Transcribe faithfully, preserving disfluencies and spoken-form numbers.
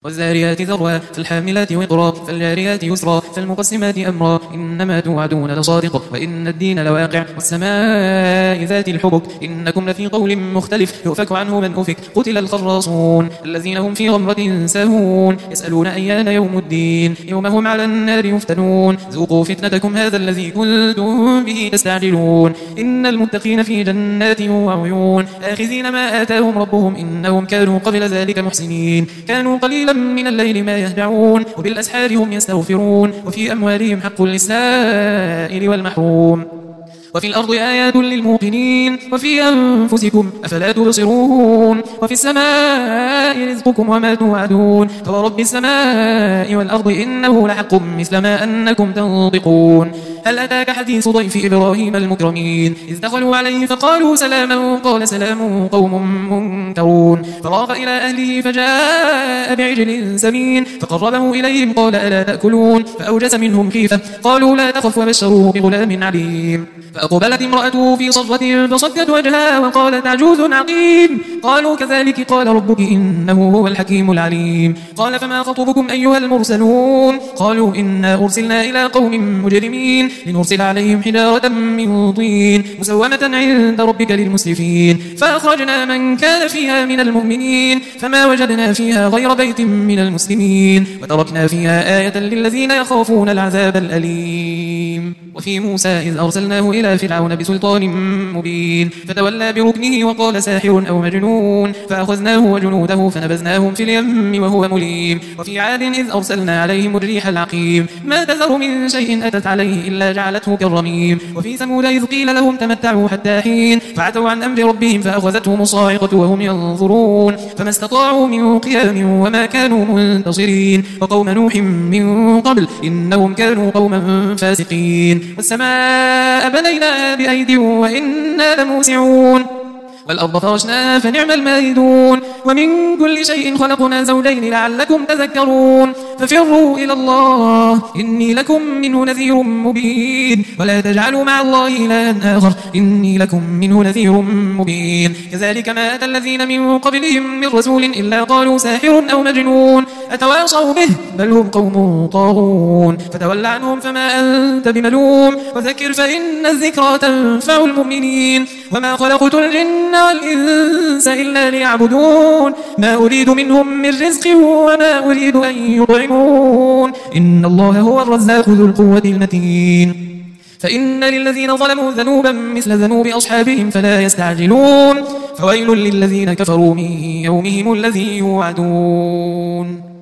والزاريات ذروا فالحاملات وقرا فالجاريات يسرا فالمقسمات أمرا إنما توعدون لصادق وإن الدين لواقع والسماء ذات الحبك إنكم لفي قول مختلف يؤفك عنه من أفك قتل الخراصون الذين هم في غمرة ساهون يسألون أيان يوم الدين يوم هم على النار يفتنون ذوقوا فتنتكم هذا الذي كنتم به تستعجلون إن المتقين في جنات وعيون آخذين ما آتاهم ربهم إنهم كانوا قبل ذلك محسنين كانوا قليلا من الليل ما يهجعون وبالأسحار هم يستغفرون وفي أموالهم حق للسائل والمحروم وفي الأرض آيات للموقنين وفي أنفسكم أفلا تبصرون وفي السماء رزقكم وما توعدون فورب السماء والأرض إنه لحق مثل ما أنكم تنطقون هل أتاك حديث ضيف إبراهيم المكرمين إذ دخلوا عليه فقالوا سلاما قال سلام قوم منكرون فراغ إلى أهله فجاء بعجل سمين فقربه إليهم قال ألا تأكلون فأوجس منهم خيفة قالوا لا تخف وبشروه بغلام عليم فأقبلت امرأته في صرة فصدت وجهها وقالت عجوز عقيم قالوا كذلك قال ربك إنه هو الحكيم العليم قال فما خطبكم أيها المرسلون قالوا إنا أرسلنا إلى قوم مجرمين لنرسل عليهم حجارة من طين مسومة عند ربك للمسرفين فأخرجنا من كان فيها من المؤمنين فما وجدنا فيها غير بيت من المسلمين وتركنا فيها آية للذين يخافون العذاب الأليم وفي موسى إذ أرسلناه إلى فرعون بسلطان مبين فتولى بركنه وقال ساحر أو مجنون فأخذناه وجنوده فنبذناهم في اليم وهو مليم وفي عاد إذ أرسلنا عليهم الريح العقيم ما تذر من شيء أتت عليه إلا جعلته كالرميم وفي ثمود إذ قيل لهم تمتعوا حتى حين فعتوا عن أمر ربهم فأخذتهم الصاعقة وهم ينظرون فما استطاعوا من قيام وما كانوا منتصرين وقوم نوح من قبل إنهم كانوا قوما فاسقين والسماء بنيناها بأيد وإنا لموسعون والأرض فرشناها فنعم الماهدون ومن كل شيء خلقنا زوجين لعلكم تذكرون ففروا إلى الله إني لكم منه نذير مبين ولا تجعلوا مع الله إلها آخر إني لكم منه نذير مبين كذلك ما أتى الذين من قبلهم من رسول إلا قالوا ساحر أو مجنون أتواصوا به بل هم قوم طاغون فتول عنهم فما أنت بملوم وذكر فإن الذكرى تنفع المؤمنين وما خلقت الجن والإنس إلا ليعبدون ما أريد منهم من رزق وما أريد أن يطعمون إن الله هو الرزاق ذو القوة المتين فإن للذين ظلموا ذنوبا مثل ذنوب أصحابهم فلا يستعجلون فويل للذين كفروا من يومهم الذي يوعدون